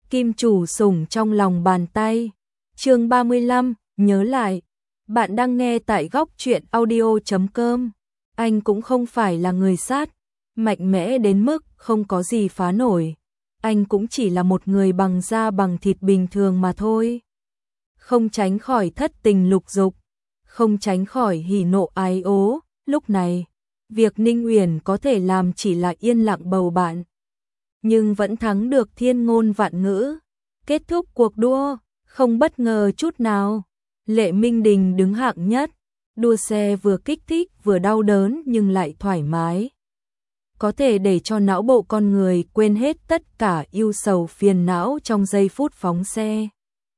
Kim chủ sủng trong lòng bàn tay. Chương 35, nhớ lại. Bạn đang nghe tại góc truyện audio.com. Anh cũng không phải là người sát, mạnh mẽ đến mức không có gì phá nổi. Anh cũng chỉ là một người bằng da bằng thịt bình thường mà thôi. Không tránh khỏi thất tình lục dục, không tránh khỏi hỉ nộ ái ố. Lúc này, việc Ninh Uyển có thể làm chỉ là yên lặng bầu bạn. Nhưng vẫn thắng được thiên ngôn vạn ngữ. Kết thúc cuộc đua, không bất ngờ chút nào. Lệ Minh Đình đứng hạng nhất. Đua xe vừa kích thích vừa đau đớn nhưng lại thoải mái. Có thể để cho não bộ con người quên hết tất cả ưu sầu phiền não trong giây phút phóng xe.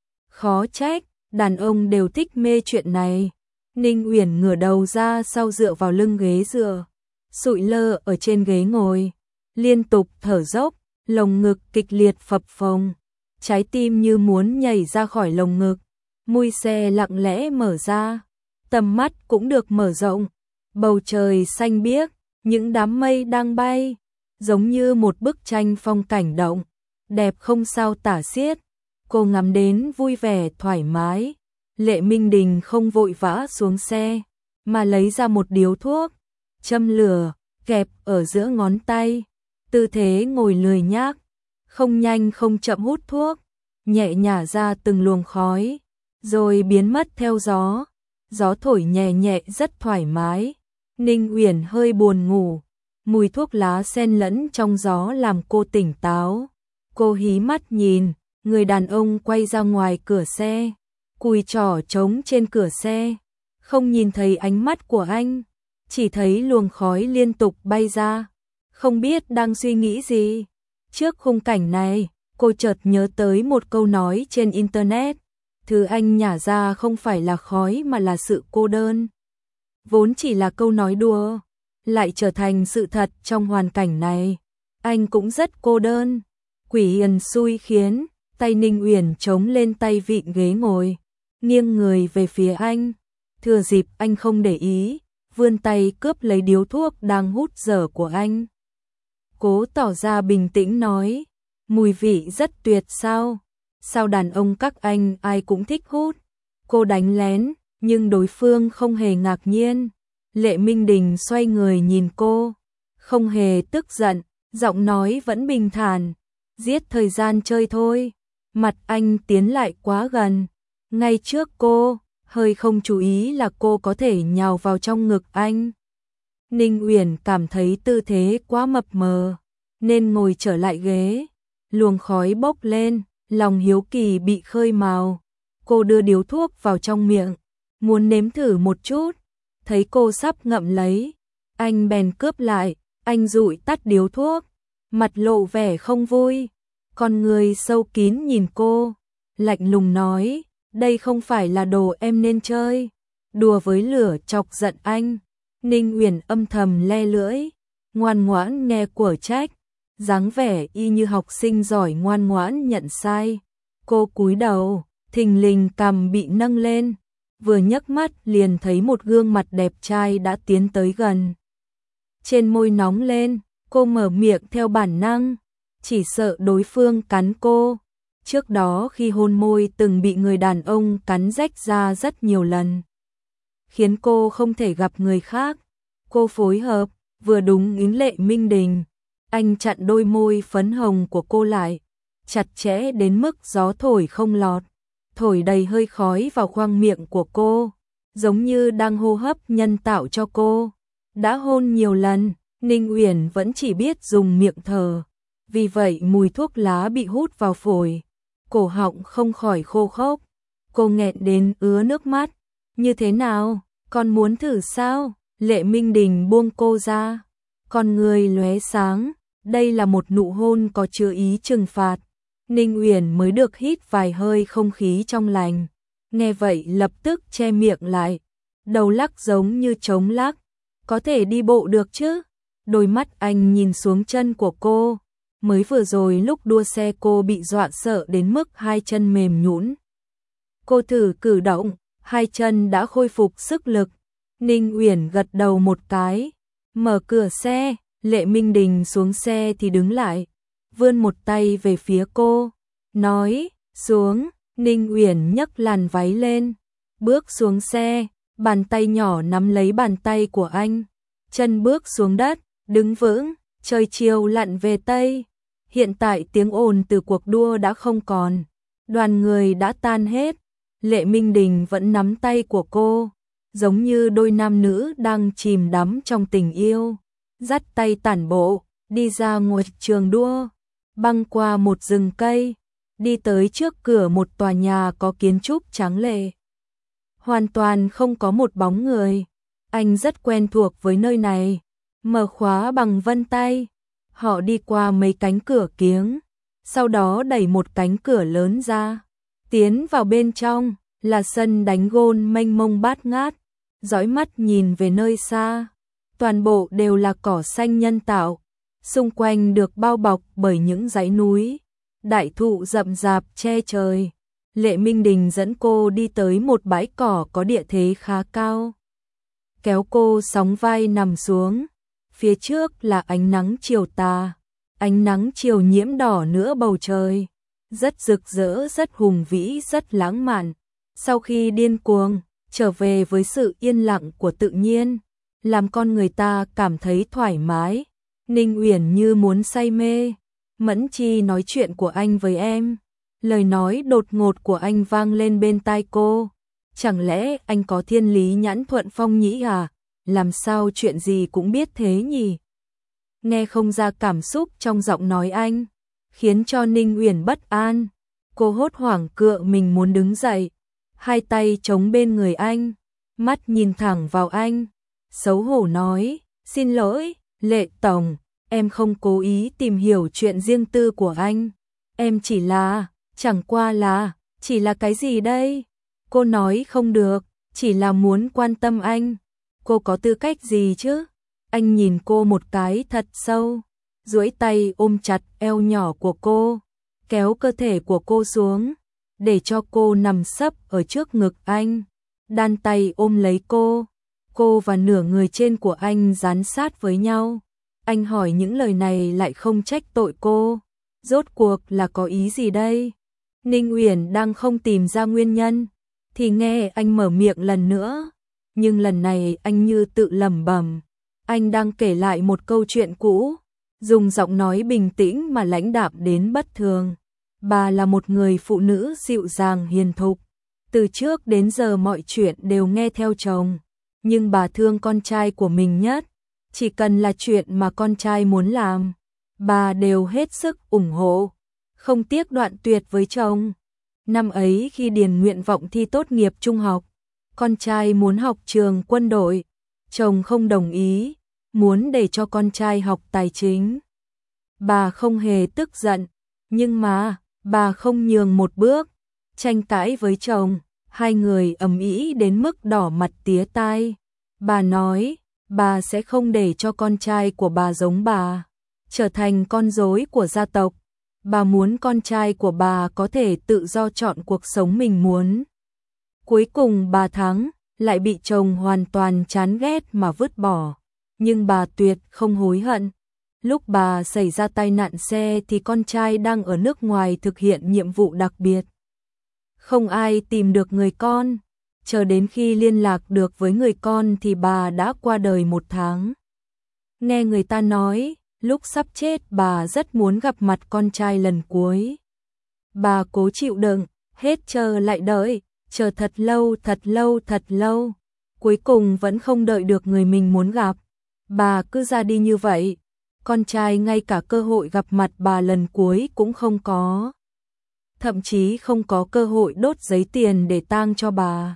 Khó trách, đàn ông đều thích mê chuyện này. Ninh Uyển ngửa đầu ra sau dựa vào lưng ghế dựa, sụi lơ ở trên ghế ngồi, liên tục thở dốc, lồng ngực kịch liệt phập phồng, trái tim như muốn nhảy ra khỏi lồng ngực. Mui xe lặng lẽ mở ra, tầm mắt cũng được mở rộng. Bầu trời xanh biếc, những đám mây đang bay, giống như một bức tranh phong cảnh động, đẹp không sao tả xiết. Cô ngắm đến vui vẻ thoải mái. Lệ Minh Đình không vội vã xuống xe, mà lấy ra một điếu thuốc, châm lửa, kẹp ở giữa ngón tay. Tư thế ngồi lười nhác, không nhanh không chậm hút thuốc, nhẹ nhả ra từng luồng khói, rồi biến mất theo gió. Gió thổi nhẹ nhẹ rất thoải mái. Ninh Uyển hơi buồn ngủ, mùi thuốc lá xen lẫn trong gió làm cô tỉnh táo. Cô hí mắt nhìn, người đàn ông quay ra ngoài cửa xe, cùi trỏ trống trên cửa xe, không nhìn thấy ánh mắt của anh, chỉ thấy luồng khói liên tục bay ra, không biết đang suy nghĩ gì. Trước khung cảnh này, cô chợt nhớ tới một câu nói trên internet, thứ anh nhả ra không phải là khói mà là sự cô đơn. Vốn chỉ là câu nói đùa, lại trở thành sự thật trong hoàn cảnh này. Anh cũng rất cô đơn. Quỷ hiền xui khiến, tay Ninh Uyển chống lên tay vịn ghế ngồi, nghiêng người về phía anh. Thừa dịp anh không để ý, vươn tay cướp lấy điếu thuốc đang hút dở của anh. Cố tỏ ra bình tĩnh nói, mùi vị rất tuyệt sao? Sao đàn ông các anh ai cũng thích hút? Cô đánh lén, nhưng đối phương không hề ngạc nhiên. Lệ Minh Đình xoay người nhìn cô, không hề tức giận, giọng nói vẫn bình thản, giết thời gian chơi thôi. Mặt anh tiến lại quá gần, ngay trước cô, hơi không chú ý là cô có thể nhào vào trong ngực anh. Ninh Uyển cảm thấy tư thế quá mập mờ, nên ngồi trở lại ghế. Luồng khói bốc lên, lòng hiếu kỳ bị khơi mào. Cô đưa điếu thuốc vào trong miệng, muốn nếm thử một chút. Thấy cô sắp ngậm lấy, anh bèn cướp lại. Anh dụi tắt điếu thuốc, mặt lộ vẻ không vui, con người sâu kín nhìn cô, lạnh lùng nói, đây không phải là đồ em nên chơi. Đùa với lửa chọc giận anh. Ninh Uyển âm thầm le lưỡi, ngoan ngoãn nghe của trách, dáng vẻ y như học sinh giỏi ngoan ngoãn nhận sai. Cô cúi đầu, thình lình cằm bị nâng lên, vừa nhấc mắt liền thấy một gương mặt đẹp trai đã tiến tới gần. Trên môi nóng lên, cô mở miệng theo bản năng, chỉ sợ đối phương cắn cô. Trước đó khi hôn môi từng bị người đàn ông cắn rách ra rất nhiều lần, khiến cô không thể gặp người khác. Cô phối hợp, vừa đúng ý Lệ Minh Đình. Anh chặn đôi môi phấn hồng của cô lại, chặt chẽ đến mức gió thổi không lọt, thổi đầy hơi khói vào khoang miệng của cô, giống như đang hô hấp nhân tạo cho cô. Đã hôn nhiều lần, Ninh Uyển vẫn chỉ biết dùng miệng thở, vì vậy mùi thuốc lá bị hút vào phổi, cổ họng không khỏi khô khốc. Cô nghẹn đến ứa nước mắt. Như thế nào, con muốn thử sao? Lệ Minh Đình buông cô ra, con người lóe sáng, đây là một nụ hôn có chứa ý trừng phạt. Ninh Uyển mới được hít vài hơi không khí trong lành, nghe vậy lập tức che miệng lại, đầu lắc giống như trống lắc. Có thể đi bộ được chứ? Đôi mắt anh nhìn xuống chân của cô, mới vừa rồi lúc đua xe cô bị dọa sợ đến mức hai chân mềm nhũn. Cô thử cử động, hai chân đã khôi phục sức lực. Ninh Uyển gật đầu một cái, mở cửa xe. Lệ Minh Đình xuống xe thì đứng lại, vươn một tay về phía cô, nói, xuống. Ninh Uyển nhấc làn váy lên, bước xuống xe, bàn tay nhỏ nắm lấy bàn tay của anh, chân bước xuống đất, đứng vững. Trời chiều lặn về Tây, hiện tại tiếng ồn từ cuộc đua đã không còn, đoàn người đã tan hết, Lệ Minh Đình vẫn nắm tay của cô, giống như đôi nam nữ đang chìm đắm trong tình yêu, dắt tay tản bộ, đi ra ngoài trường đua, băng qua một rừng cây, đi tới trước cửa một tòa nhà có kiến trúc tráng lệ. Hoàn toàn không có một bóng người, anh rất quen thuộc với nơi này. Mở khóa bằng vân tay, họ đi qua mấy cánh cửa kiếng, sau đó đẩy một cánh cửa lớn ra, tiến vào bên trong, là sân đánh gôn mênh mông bát ngát, dõi mắt nhìn về nơi xa, toàn bộ đều là cỏ xanh nhân tạo, xung quanh được bao bọc bởi những dãy núi, đại thụ rậm rạp che trời. Lệ Minh Đình dẫn cô đi tới một bãi cỏ có địa thế khá cao, kéo cô sóng vai nằm xuống. Phía trước là ánh nắng chiều tà, ánh nắng chiều nhiễm đỏ nửa bầu trời, rất rực rỡ, rất hùng vĩ, rất lãng mạn. Sau khi điên cuồng, trở về với sự yên lặng của tự nhiên, làm con người ta cảm thấy thoải mái. Ninh Uyển như muốn say mê. Mẫn Chi nói chuyện của anh với em. Lời nói đột ngột của anh vang lên bên tai cô. Chẳng lẽ anh có thiên lý nhãn thuận phong nhĩ à? Làm sao chuyện gì cũng biết thế nhỉ? Nghe không ra cảm xúc trong giọng nói anh, khiến cho Ninh Uyển bất an. Cô hốt hoảng cựa mình muốn đứng dậy, hai tay chống bên người anh, mắt nhìn thẳng vào anh, xấu hổ nói, xin lỗi, Lệ Tổng, em không cố ý tìm hiểu chuyện riêng tư của anh. Em chỉ là, chẳng qua là, chỉ là cái gì đây? Cô nói không được, chỉ là muốn quan tâm anh. Cô có tư cách gì chứ? Anh nhìn cô một cái thật sâu, duỗi tay ôm chặt eo nhỏ của cô, kéo cơ thể của cô xuống, để cho cô nằm sấp ở trước ngực anh, đan tay ôm lấy cô. Cô và nửa người trên của anh dán sát với nhau. Anh hỏi những lời này lại không trách tội cô. Rốt cuộc là có ý gì đây? Ninh Uyển đang không tìm ra nguyên nhân, thì nghe anh mở miệng lần nữa. Nhưng lần này anh như tự lẩm bẩm, anh đang kể lại một câu chuyện cũ, dùng giọng nói bình tĩnh mà lãnh đạm đến bất thường. Bà là một người phụ nữ dịu dàng hiền thục, từ trước đến giờ mọi chuyện đều nghe theo chồng, nhưng bà thương con trai của mình nhất, chỉ cần là chuyện mà con trai muốn làm, bà đều hết sức ủng hộ, không tiếc đoạn tuyệt với chồng. Năm ấy khi điền nguyện vọng thi tốt nghiệp trung học, con trai muốn học trường quân đội, chồng không đồng ý, muốn để cho con trai học tài chính. Bà không hề tức giận, nhưng mà bà không nhường một bước, tranh cãi với chồng, hai người ầm ĩ đến mức đỏ mặt tía tai. Bà nói, bà sẽ không để cho con trai của bà giống bà, trở thành con rối của gia tộc. Bà muốn con trai của bà có thể tự do chọn cuộc sống mình muốn. Cuối cùng bà thắng, lại bị chồng hoàn toàn chán ghét mà vứt bỏ. Nhưng bà tuyệt không hối hận. Lúc bà xảy ra tai nạn xe thì con trai đang ở nước ngoài thực hiện nhiệm vụ đặc biệt. Không ai tìm được người con. Chờ đến khi liên lạc được với người con thì bà đã qua đời 1 tháng. Nghe người ta nói, lúc sắp chết bà rất muốn gặp mặt con trai lần cuối. Bà cố chịu đựng, hết chờ lại đợi, chờ thật lâu thật lâu thật lâu. Cuối cùng vẫn không đợi được người mình muốn gặp. Bà cứ ra đi như vậy. Con trai ngay cả cơ hội gặp mặt bà lần cuối cũng không có. Thậm chí không có cơ hội đốt giấy tiền để tang cho bà.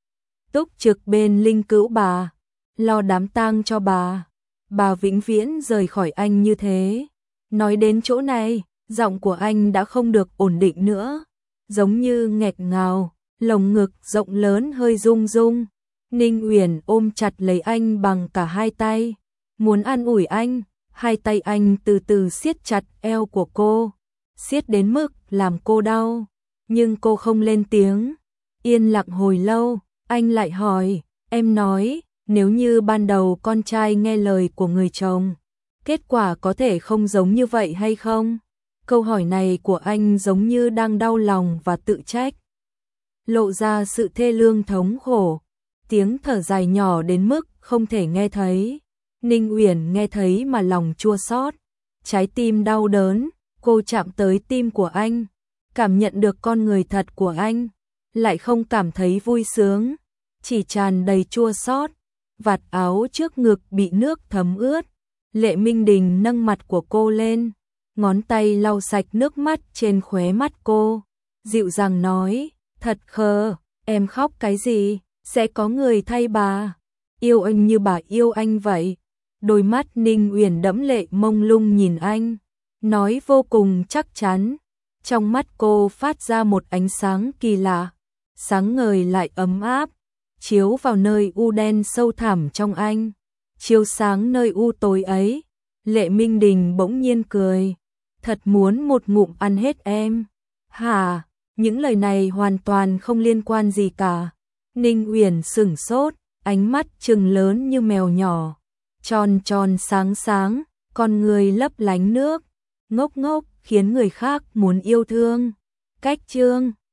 Túc trực bên linh cữu bà, lo đám tang cho bà. Bà vĩnh viễn rời khỏi anh như thế. Nói đến chỗ này, giọng của anh đã không được ổn định nữa, giống như nghẹt ngào, lồng ngực rộng lớn hơi rung rung. Ninh Uyển ôm chặt lấy anh bằng cả hai tay, muốn an ủi anh. Hai tay anh từ từ siết chặt eo của cô, siết đến mức làm cô đau, nhưng cô không lên tiếng. Yên lặng hồi lâu, anh lại hỏi, em nói, nếu như ban đầu con trai nghe lời của người chồng, kết quả có thể không giống như vậy hay không? Câu hỏi này của anh giống như đang đau lòng và tự trách. Lộ ra sự thê lương thống khổ. Tiếng thở dài nhỏ đến mức không thể nghe thấy. Ninh Uyển nghe thấy mà lòng chua xót, trái tim đau đớn. Cô chạm tới tim của anh, cảm nhận được con người thật của anh, lại không cảm thấy vui sướng, chỉ tràn đầy chua xót. Vạt áo trước ngực bị nước thấm ướt. Lệ Minh Đình nâng mặt của cô lên, ngón tay lau sạch nước mắt trên khóe mắt cô, dịu dàng nói, thật khờ, em khóc cái gì, sẽ có người thay bà, yêu anh như bà yêu anh vậy. Đôi mắt Ninh Uyển đẫm lệ mông lung nhìn anh, nói vô cùng chắc chắn. Trong mắt cô phát ra một ánh sáng kỳ lạ, sáng ngời lại ấm áp, chiếu vào nơi u đen sâu thẳm trong anh, chiếu sáng nơi u tối ấy. Lệ Minh Đình bỗng nhiên cười, thật muốn một ngụm ăn hết em. Hả? Những lời này hoàn toàn không liên quan gì cả. Ninh Uyển sửng sốt, ánh mắt trừng lớn như mèo nhỏ, tròn tròn sáng sáng, con người lấp lánh nước, ngốc ngốc khiến người khác muốn yêu thương. Cách chương